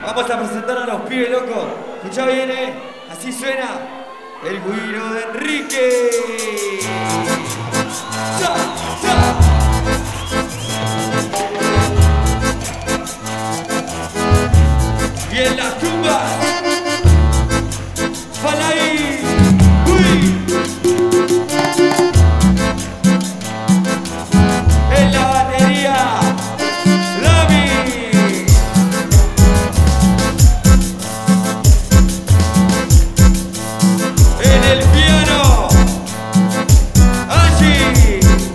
Vamos a presentar a los pibes locos. Escucha bien, así suena el güiro de Enrique. ¡Cha, cha! Y en las tumbas, Falaí, uy. En la batería, Rami. En el piano, Angie.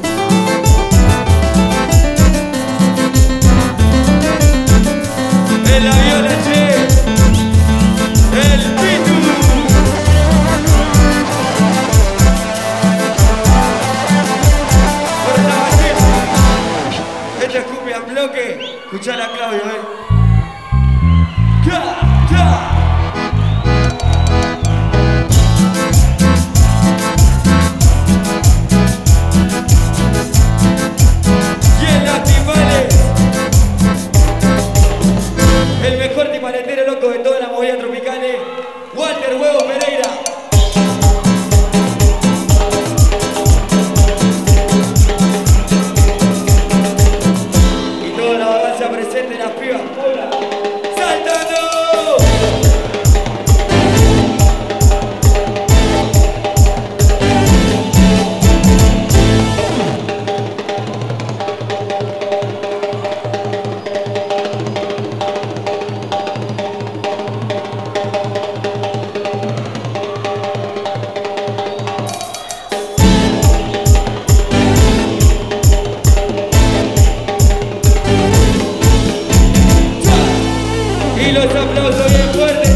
En la viola, Che, el Pitu. Por la bajeta. Esta es cumbia en bloque. Escuchá la Claudio, ¡Ca, ca! Y en las timbales, el mejor timbaletero loco de toda la movida tropical, Walter Huevo Pereira. Y toda la vagancia presente, las pibas, hola, saltando. Y los aplausos bien fuertes.